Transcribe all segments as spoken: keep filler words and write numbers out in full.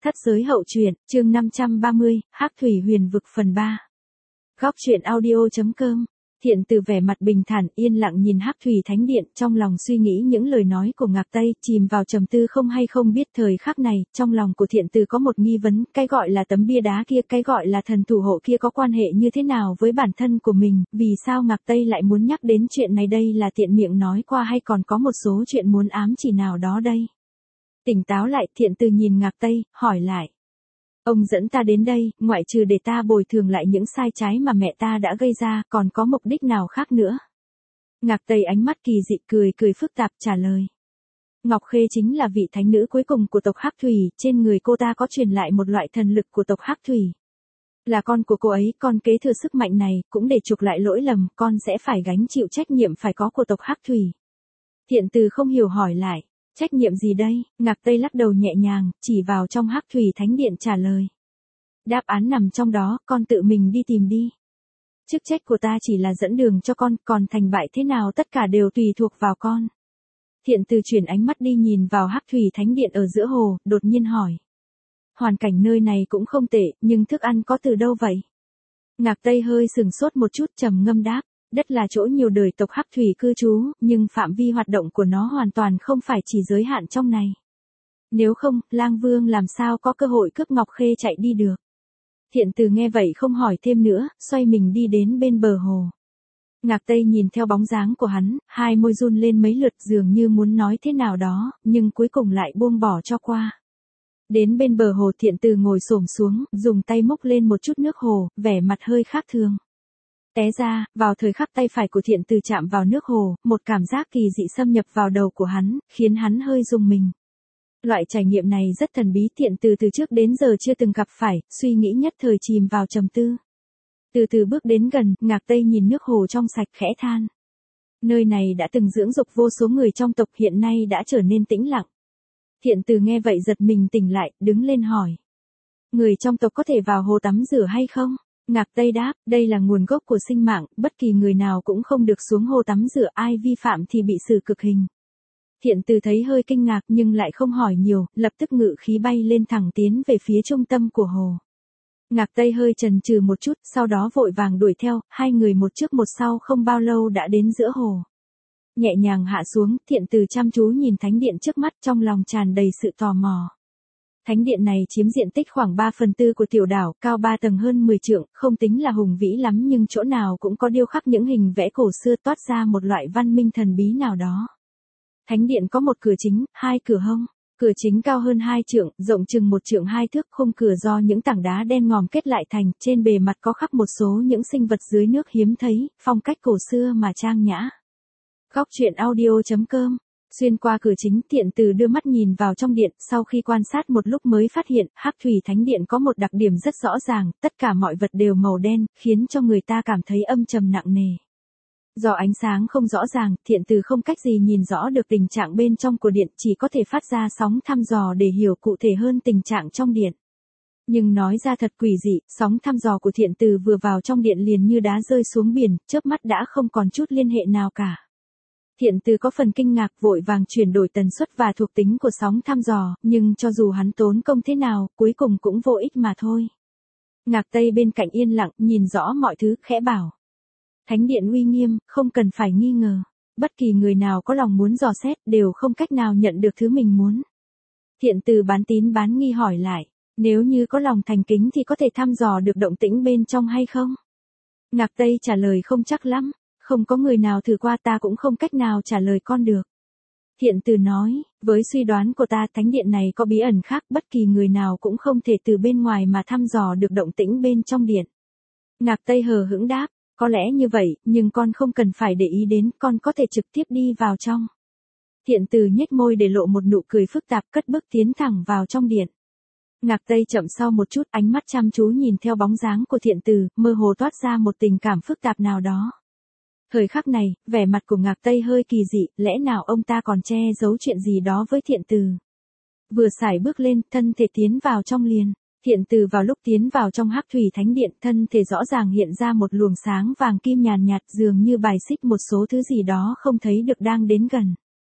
Thất giới hậu truyện, chương năm trăm ba mươi, Hắc Thủy Huyền Vực phần ba. Góc truyện audio.com. Thiện Từ vẻ mặt bình thản yên lặng nhìn Hắc Thủy Thánh Điện, trong lòng suy nghĩ những lời nói của Ngạc Tây, chìm vào trầm tư không hay không biết. Thời khắc này, trong lòng của Thiện Từ có một nghi vấn, cái gọi là tấm bia đá kia, cái gọi là thần thủ hộ kia có quan hệ như thế nào với bản thân của mình, vì sao Ngạc Tây lại muốn nhắc đến chuyện này, đây là tiện miệng nói qua hay còn có một số chuyện muốn ám chỉ nào đó đây? Tỉnh táo lại, Thiện Từ nhìn Ngạc Tây, hỏi lại. Ông dẫn ta đến đây, ngoại trừ để ta bồi thường lại những sai trái mà mẹ ta đã gây ra, còn có mục đích nào khác nữa? Ngạc Tây ánh mắt kỳ dị cười cười phức tạp trả lời. Ngọc Khê chính là vị thánh nữ cuối cùng của tộc Hắc Thủy, trên người cô ta có truyền lại một loại thần lực của tộc Hắc Thủy. Là con của cô ấy, con kế thừa sức mạnh này, cũng để chuộc lại lỗi lầm, con sẽ phải gánh chịu trách nhiệm phải có của tộc Hắc Thủy. Thiện Từ không hiểu hỏi lại. Trách nhiệm gì đây? Ngạc Tây lắc đầu nhẹ nhàng, chỉ vào trong Hắc Thủy Thánh Điện trả lời. Đáp án nằm trong đó, con tự mình đi tìm đi. Chức trách của ta chỉ là dẫn đường cho con, còn thành bại thế nào tất cả đều tùy thuộc vào con. Thiện Từ chuyển ánh mắt đi nhìn vào Hắc Thủy Thánh Điện ở giữa hồ, đột nhiên hỏi. Hoàn cảnh nơi này cũng không tệ, nhưng thức ăn có từ đâu vậy? Ngạc Tây hơi sừng sốt một chút trầm ngâm đáp. Đất là chỗ nhiều đời tộc Hắc Thủy cư trú, nhưng phạm vi hoạt động của nó hoàn toàn không phải chỉ giới hạn trong này. Nếu không, Lang Vương làm sao có cơ hội cướp Ngọc Khê chạy đi được. Thiện Từ nghe vậy không hỏi thêm nữa, xoay mình đi đến bên bờ hồ. Ngạc Tây nhìn theo bóng dáng của hắn, hai môi run lên mấy lượt dường như muốn nói thế nào đó, nhưng cuối cùng lại buông bỏ cho qua. Đến bên bờ hồ Thiện Từ ngồi xổm xuống, dùng tay múc lên một chút nước hồ, vẻ mặt hơi khác thường. Té ra, vào thời khắc tay phải của Thiện Từ chạm vào nước hồ, một cảm giác kỳ dị xâm nhập vào đầu của hắn, khiến hắn hơi rùng mình. Loại trải nghiệm này rất thần bí, Thiện Từ từ trước đến giờ chưa từng gặp phải, suy nghĩ nhất thời chìm vào trầm tư. Từ từ bước đến gần, Ngạc Tây nhìn nước hồ trong sạch khẽ than. Nơi này đã từng dưỡng dục vô số người trong tộc, hiện nay đã trở nên tĩnh lặng. Thiện Từ nghe vậy giật mình tỉnh lại, đứng lên hỏi. Người trong tộc có thể vào hồ tắm rửa hay không? Ngạc Tây đáp, đây là nguồn gốc của sinh mạng, bất kỳ người nào cũng không được xuống hồ tắm rửa, ai vi phạm thì bị xử cực hình. Thiện Từ thấy hơi kinh ngạc nhưng lại không hỏi nhiều, lập tức ngự khí bay lên thẳng tiến về phía trung tâm của hồ. Ngạc Tây hơi chần chừ một chút, sau đó vội vàng đuổi theo, hai người một trước một sau không bao lâu đã đến giữa hồ. Nhẹ nhàng hạ xuống, Thiện Từ chăm chú nhìn thánh điện trước mắt, trong lòng tràn đầy sự tò mò. Thánh điện này chiếm diện tích khoảng ba phần tư của tiểu đảo, cao ba tầng hơn mười trượng, không tính là hùng vĩ lắm nhưng chỗ nào cũng có điêu khắc những hình vẽ cổ xưa toát ra một loại văn minh thần bí nào đó. Thánh điện có một cửa chính, hai cửa hông. Cửa chính cao hơn hai trượng, rộng chừng một trượng hai thước, khung cửa do những tảng đá đen ngòm kết lại thành, trên bề mặt có khắc một số những sinh vật dưới nước hiếm thấy, phong cách cổ xưa mà trang nhã. Góc truyện audio.com. Xuyên qua cửa chính, Thiện Từ đưa mắt nhìn vào trong điện, sau khi quan sát một lúc mới phát hiện, Hắc Thủy Thánh Điện có một đặc điểm rất rõ ràng, tất cả mọi vật đều màu đen, khiến cho người ta cảm thấy âm trầm nặng nề. Do ánh sáng không rõ ràng, Thiện Từ không cách gì nhìn rõ được tình trạng bên trong của điện, chỉ có thể phát ra sóng thăm dò để hiểu cụ thể hơn tình trạng trong điện. Nhưng nói ra thật quỷ dị, sóng thăm dò của Thiện Từ vừa vào trong điện liền như đá rơi xuống biển, chớp mắt đã không còn chút liên hệ nào cả. Thiện Từ có phần kinh ngạc, vội vàng chuyển đổi tần suất và thuộc tính của sóng thăm dò, nhưng cho dù hắn tốn công thế nào, cuối cùng cũng vô ích mà thôi. Ngạc Tây bên cạnh yên lặng, nhìn rõ mọi thứ, khẽ bảo. Thánh điện uy nghiêm, không cần phải nghi ngờ. Bất kỳ người nào có lòng muốn dò xét, đều không cách nào nhận được thứ mình muốn. Thiện Từ bán tín bán nghi hỏi lại, nếu như có lòng thành kính thì có thể thăm dò được động tĩnh bên trong hay không? Ngạc Tây trả lời không chắc lắm. Không có người nào thử qua, ta cũng không cách nào trả lời con được. Thiện Từ nói, với suy đoán của ta, thánh điện này có bí ẩn khác, bất kỳ người nào cũng không thể từ bên ngoài mà thăm dò được động tĩnh bên trong điện. Ngạc Tây hờ hững đáp, có lẽ như vậy, nhưng con không cần phải để ý đến, con có thể trực tiếp đi vào trong. Thiện Từ nhếch môi để lộ một nụ cười phức tạp, cất bước tiến thẳng vào trong điện. Ngạc Tây chậm sau một chút, ánh mắt chăm chú nhìn theo bóng dáng của Thiện Từ, mơ hồ toát ra một tình cảm phức tạp nào đó. Thời khắc này, vẻ mặt của Ngạc Tây hơi kỳ dị, lẽ nào ông ta còn che giấu chuyện gì đó với Thiện Từ. Vừa sải bước lên, thân thể tiến vào trong liền. Thiện Từ vào lúc tiến vào trong Hắc Thủy Thánh Điện, thân thể rõ ràng hiện ra một luồng sáng vàng kim nhàn nhạt, dường như bài xích một số thứ gì đó không thấy được đang đến gần.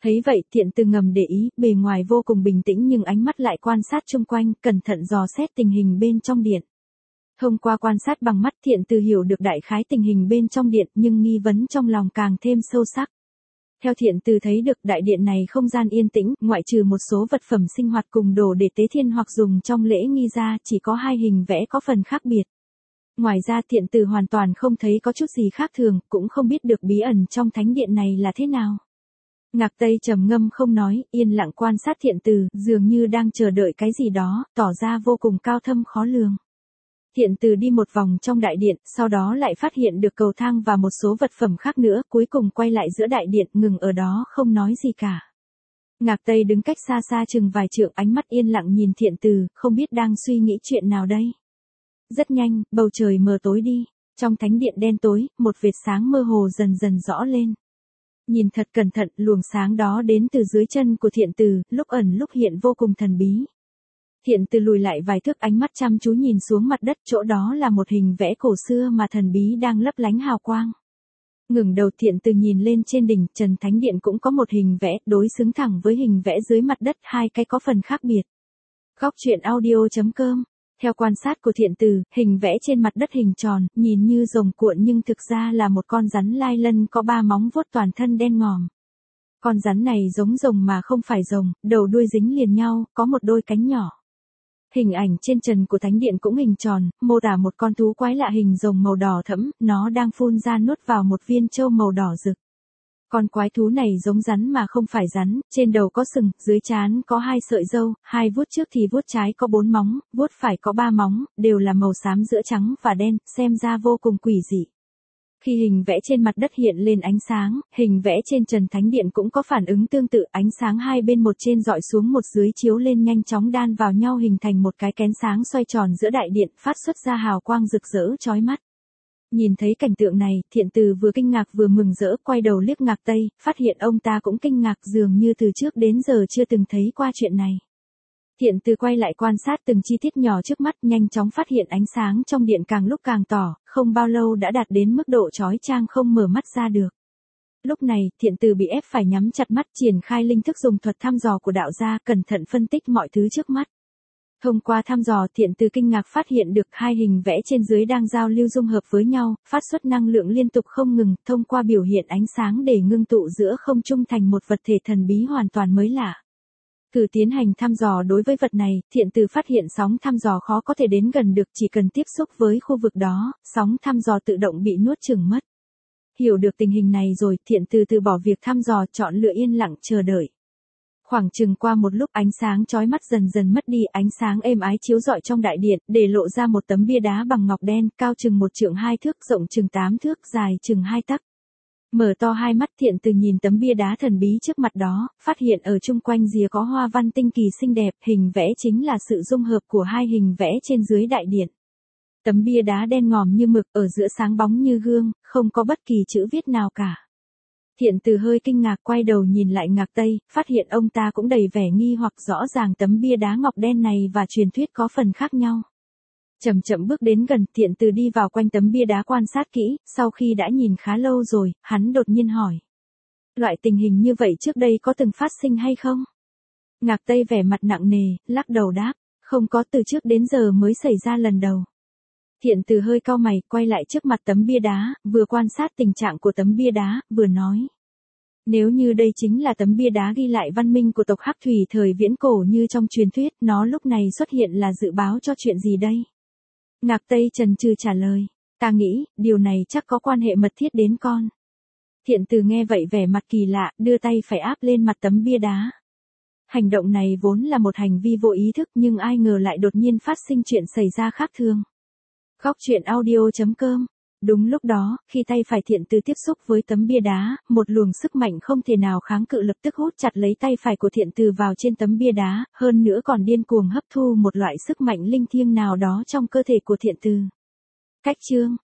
Thấy vậy thiện từ ngầm để ý, bề ngoài vô cùng bình tĩnh nhưng ánh mắt lại quan sát chung quanh, cẩn thận dò xét tình hình bên trong điện. Thông qua quan sát bằng mắt thiện từ hiểu được đại khái tình hình bên trong điện nhưng nghi vấn trong lòng càng thêm sâu sắc. Theo thiện từ thấy được đại điện này không gian yên tĩnh, ngoại trừ một số vật phẩm sinh hoạt cùng đồ để tế thiên hoặc dùng trong lễ nghi ra chỉ có hai hình vẽ có phần khác biệt. Ngoài ra thiện từ hoàn toàn không thấy có chút gì khác thường, cũng không biết được bí ẩn trong thánh điện này là thế nào. Ngạc Tây trầm ngâm không nói, yên lặng quan sát thiện từ, dường như đang chờ đợi cái gì đó, tỏ ra vô cùng cao thâm khó lường. Thiện từ đi một vòng trong đại điện, sau đó lại phát hiện được cầu thang và một số vật phẩm khác nữa, cuối cùng quay lại giữa đại điện, ngừng ở đó không nói gì cả. Ngạc Tây đứng cách xa xa chừng vài trượng, ánh mắt yên lặng nhìn thiện từ, không biết đang suy nghĩ chuyện nào đây. Rất nhanh, bầu trời mờ tối đi, trong thánh điện đen tối, một vệt sáng mơ hồ dần dần rõ lên. Nhìn thật cẩn thận, luồng sáng đó đến từ dưới chân của thiện từ, lúc ẩn lúc hiện vô cùng thần bí. Thiện từ lùi lại vài thước, ánh mắt chăm chú nhìn xuống mặt đất, chỗ đó là một hình vẽ cổ xưa mà thần bí đang lấp lánh hào quang. Ngừng đầu thiện từ nhìn lên trên đỉnh, trần thánh điện cũng có một hình vẽ, đối xứng thẳng với hình vẽ dưới mặt đất, hai cái có phần khác biệt. Góc truyện audio chấm com. Theo quan sát của thiện từ, hình vẽ trên mặt đất hình tròn, nhìn như rồng cuộn nhưng thực ra là một con rắn lai lân có ba móng vuốt toàn thân đen ngòm. Con rắn này giống rồng mà không phải rồng, đầu đuôi dính liền nhau, có một đôi cánh nhỏ. Hình ảnh trên trần của thánh điện cũng hình tròn, mô tả một con thú quái lạ hình rồng màu đỏ thẫm, nó đang phun ra nuốt vào một viên châu màu đỏ rực. Con quái thú này giống rắn mà không phải rắn, trên đầu có sừng, dưới trán có hai sợi râu, hai vuốt trước thì vuốt trái có bốn móng, vuốt phải có ba móng, đều là màu xám giữa trắng và đen, xem ra vô cùng quỷ dị. Khi hình vẽ trên mặt đất hiện lên ánh sáng, hình vẽ trên trần thánh điện cũng có phản ứng tương tự, ánh sáng hai bên một trên dọi xuống một dưới chiếu lên nhanh chóng đan vào nhau hình thành một cái kén sáng xoay tròn giữa đại điện, phát xuất ra hào quang rực rỡ chói mắt. Nhìn thấy cảnh tượng này, thiện từ vừa kinh ngạc vừa mừng rỡ, quay đầu liếc Ngạc Tây, phát hiện ông ta cũng kinh ngạc, dường như từ trước đến giờ chưa từng thấy qua chuyện này. Thiện từ quay lại quan sát từng chi tiết nhỏ trước mắt, nhanh chóng phát hiện ánh sáng trong điện càng lúc càng tỏ, không bao lâu đã đạt đến mức độ chói chang không mở mắt ra được. Lúc này, thiện từ bị ép phải nhắm chặt mắt, triển khai linh thức dùng thuật thăm dò của đạo gia, cẩn thận phân tích mọi thứ trước mắt. Thông qua thăm dò, thiện từ kinh ngạc phát hiện được hai hình vẽ trên dưới đang giao lưu dung hợp với nhau, phát xuất năng lượng liên tục không ngừng, thông qua biểu hiện ánh sáng để ngưng tụ giữa không trung thành một vật thể thần bí hoàn toàn mới lạ. Từ tiến hành thăm dò đối với vật này, thiện từ phát hiện sóng thăm dò khó có thể đến gần được, chỉ cần tiếp xúc với khu vực đó, sóng thăm dò tự động bị nuốt chửng mất. Hiểu được tình hình này rồi, thiện từ từ bỏ việc thăm dò, chọn lựa yên lặng chờ đợi. Khoảng chừng qua một lúc, ánh sáng chói mắt dần dần mất đi, ánh sáng êm ái chiếu rọi trong đại điện, để lộ ra một tấm bia đá bằng ngọc đen, cao chừng một trượng hai thước, rộng chừng tám thước, dài chừng hai tấc. Mở to hai mắt, thiện từ nhìn tấm bia đá thần bí trước mặt đó, phát hiện ở chung quanh rìa có hoa văn tinh kỳ xinh đẹp, hình vẽ chính là sự dung hợp của hai hình vẽ trên dưới đại điện. Tấm bia đá đen ngòm như mực, ở giữa sáng bóng như gương, không có bất kỳ chữ viết nào cả. Thiện từ hơi kinh ngạc, quay đầu nhìn lại Ngạc Tây, phát hiện ông ta cũng đầy vẻ nghi hoặc, rõ ràng tấm bia đá ngọc đen này và truyền thuyết có phần khác nhau. Chậm chậm bước đến gần, thiện từ đi vào quanh tấm bia đá quan sát kỹ, sau khi đã nhìn khá lâu rồi, hắn đột nhiên hỏi. Loại tình hình như vậy trước đây có từng phát sinh hay không? Ngạc Tây vẻ mặt nặng nề, lắc đầu đáp, không có, từ trước đến giờ mới xảy ra lần đầu. Thiện từ hơi cau mày, quay lại trước mặt tấm bia đá, vừa quan sát tình trạng của tấm bia đá, vừa nói. Nếu như đây chính là tấm bia đá ghi lại văn minh của tộc Hắc Thủy thời viễn cổ như trong truyền thuyết, nó lúc này xuất hiện là dự báo cho chuyện gì đây? Ngạc Tây chần chừ trả lời, ta nghĩ, điều này chắc có quan hệ mật thiết đến con. Thiện từ nghe vậy vẻ mặt kỳ lạ, đưa tay phải áp lên mặt tấm bia đá. Hành động này vốn là một hành vi vô ý thức nhưng ai ngờ lại đột nhiên phát sinh chuyện xảy ra khác thường. Góc truyện audio chấm com. Đúng lúc đó, khi tay phải thiện từ tiếp xúc với tấm bia đá, một luồng sức mạnh không thể nào kháng cự lập tức hút chặt lấy tay phải của thiện từ vào trên tấm bia đá, hơn nữa còn điên cuồng hấp thu một loại sức mạnh linh thiêng nào đó trong cơ thể của thiện từ. Cách chương